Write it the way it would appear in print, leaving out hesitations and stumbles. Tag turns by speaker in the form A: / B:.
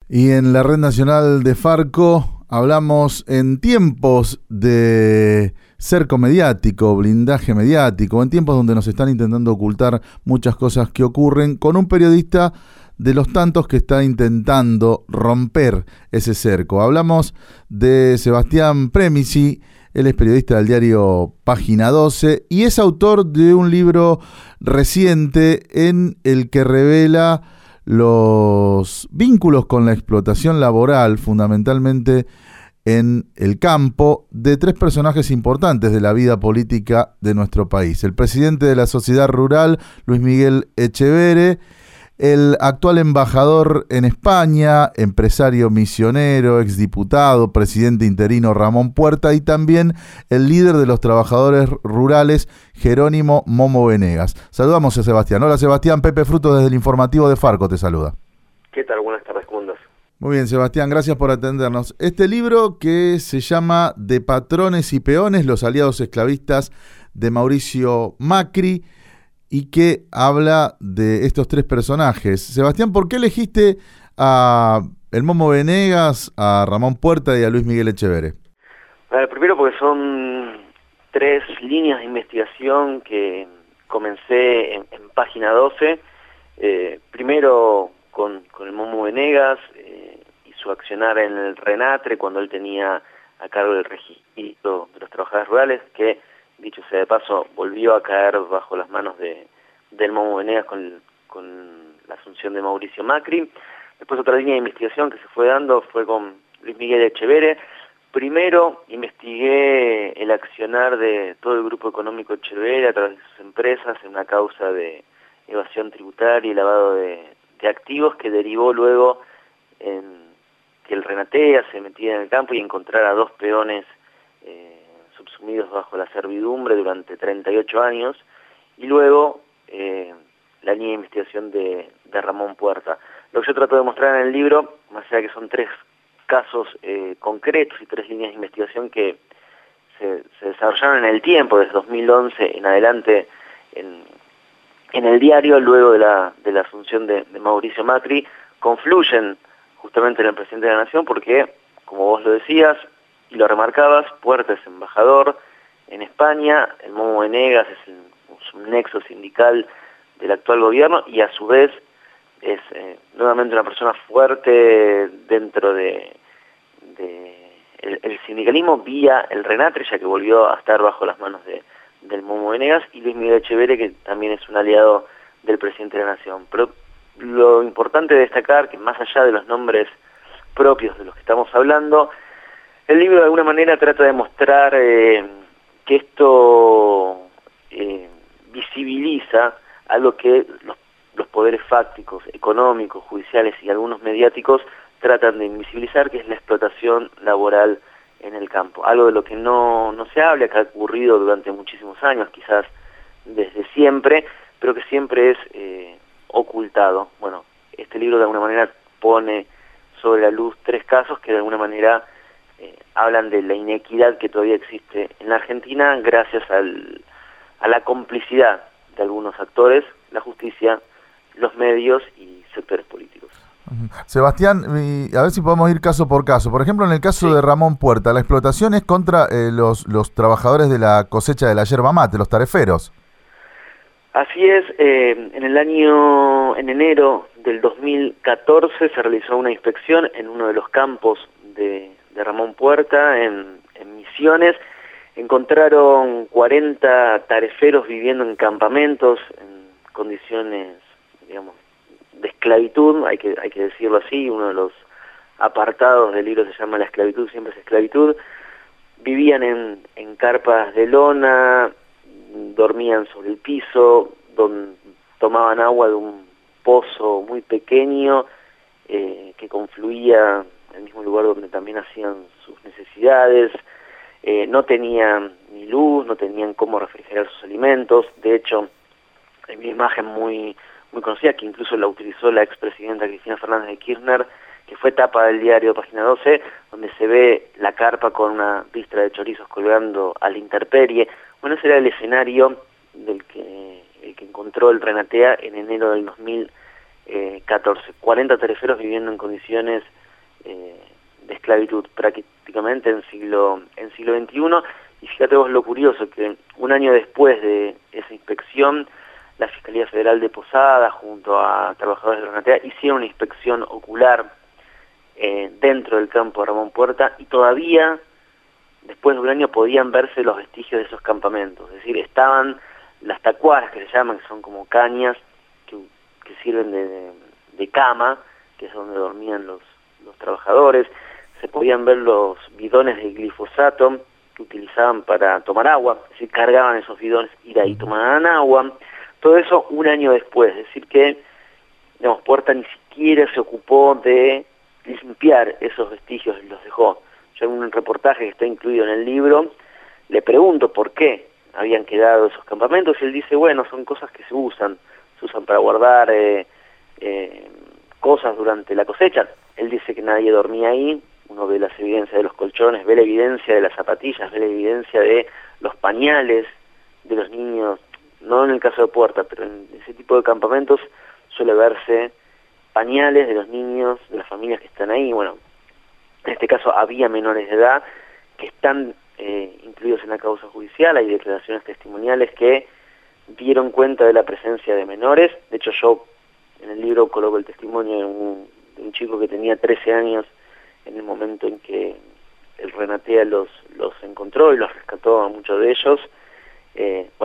A: Y en la Red Nacional de Farco hablamos en tiempos de cerco mediático, blindaje mediático, en tiempos donde nos están intentando ocultar muchas cosas que ocurren, con un periodista de los tantos que está intentando romper ese cerco. Hablamos de Sebastián Premisi. Él es periodista del diario Página 12 y es autor de un libro reciente en el que revela los vínculos con la explotación laboral, fundamentalmente en el campo, de tres personajes importantes de la vida política de nuestro país. El presidente de la Sociedad Rural, Luis Miguel Echeverre, el actual embajador en España, empresario misionero, exdiputado, presidente interino Ramón Puerta, y también el líder de los trabajadores rurales, Jerónimo Momo Venegas. Saludamos a Sebastián. Hola Sebastián, Pepe Frutos desde el informativo de Farco te saluda.
B: ¿Qué tal? Buenas tardes, ¿cómo andás?
A: Muy bien, Sebastián, gracias por atendernos. Este libro que se llama De patrones y peones, los aliados esclavistas de Mauricio Macri, y que habla de estos tres personajes. Sebastián, ¿por qué elegiste a el Momo Venegas, a Ramón Puerta y a Luis Miguel Echeverre?
B: Primero porque son tres líneas de investigación que comencé en Página 12. Primero con el Momo Venegas y su accionar en el RENATRE cuando él tenía a cargo del registro de los trabajadores rurales, que dicho sea de paso, volvió a caer bajo las manos del Momo Venegas con la asunción de Mauricio Macri. Después otra línea de investigación que se fue dando fue con Luis Miguel Echeverre. Primero investigué el accionar de todo el grupo económico Echeverre a través de sus empresas en una causa de evasión tributaria y lavado de activos que derivó luego en que el Renatea se metiera en el campo y encontrara a dos peones subsumidos bajo la servidumbre durante 38 años, y luego la línea de investigación de Ramón Puerta. Lo que yo trato de mostrar en el libro, más allá de que son tres casos concretos y tres líneas de investigación que se desarrollaron en el tiempo, desde 2011 en adelante en el diario, luego de la asunción de Mauricio Macri, confluyen justamente en el presidente de la Nación porque, como vos lo decías, y lo remarcabas, Puerta es embajador en España, el Momo Venegas es un nexo sindical del actual gobierno y a su vez es nuevamente una persona fuerte dentro de el sindicalismo vía el RENATRE, ya que volvió a estar bajo las manos del Momo Venegas, y Luis Miguel Echeverre, que también es un aliado del presidente de la Nación. Pero lo importante de destacar que más allá de los nombres propios de los que estamos hablando, el libro de alguna manera trata de mostrar que esto visibiliza algo que los poderes fácticos, económicos, judiciales y algunos mediáticos tratan de invisibilizar, que es la explotación laboral en el campo. Algo de lo que no se habla, que ha ocurrido durante muchísimos años, quizás desde siempre, pero que siempre es ocultado. Bueno, este libro de alguna manera pone sobre la luz tres casos que de alguna manera hablan de la inequidad que todavía existe en la Argentina gracias a la complicidad de algunos actores, la justicia, los medios y sectores políticos.
A: Sebastián, a ver si podemos ir caso por caso. Por ejemplo, en el caso de Ramón Puerta, la explotación es contra los trabajadores de la cosecha de la yerba mate, los tareferos.
B: Así es, en enero del 2014 se realizó una inspección en uno de los campos de Ramón Puerta, en Misiones. Encontraron 40 tareferos viviendo en campamentos, en condiciones, digamos, de esclavitud, hay que decirlo así. Uno de los apartados del libro se llama La esclavitud siempre es esclavitud. Vivían en carpas de lona, dormían sobre el piso, tomaban agua de un pozo muy pequeño que confluía en el mismo lugar donde también hacían sus necesidades. No tenían ni luz, no tenían cómo refrigerar sus alimentos. De hecho, hay una imagen muy conocida que incluso la utilizó la expresidenta Cristina Fernández de Kirchner, que fue tapa del diario Página 12, donde se ve la carpa con una ristra de chorizos colgando a la intemperie. Bueno, ese era el escenario el que encontró el Renatea en enero del 2014. 40 tareferos viviendo en condiciones de esclavitud prácticamente en siglo XXI. Y fíjate vos lo curioso, que un año después de esa inspección, la Fiscalía Federal de Posadas, junto a trabajadores de la Renatea, hicieron una inspección ocular dentro del campo de Ramón Puerta, y todavía, después de un año, podían verse los vestigios de esos campamentos. Es decir, estaban las tacuaras, que se llaman, que son como cañas, que sirven de cama, que es donde dormían los trabajadores. Se podían ver los bidones de glifosato que utilizaban para tomar agua, es decir, cargaban esos bidones y de ahí tomaban agua. Todo eso un año después, es decir que, digamos, Puerta ni siquiera se ocupó de limpiar esos vestigios y los dejó. Yo en un reportaje que está incluido en el libro le pregunto por qué habían quedado esos campamentos, y él dice, bueno, son cosas que se usan para guardar cosas durante la cosecha. Él dice que nadie dormía ahí. Uno ve las evidencias de los colchones, ve la evidencia de las zapatillas, ve la evidencia de los pañales de los niños, no en el caso de Puerta, pero en ese tipo de campamentos suele verse pañales de los niños, de las familias que están ahí. Bueno, en este caso había menores de edad que están incluidos en la causa judicial. Hay declaraciones testimoniales que dieron cuenta de la presencia de menores. De hecho, yo en el libro coloco el testimonio de un chico que tenía 13 años en el momento en que el Renatea los encontró y los rescató a muchos de ellos. Bueno,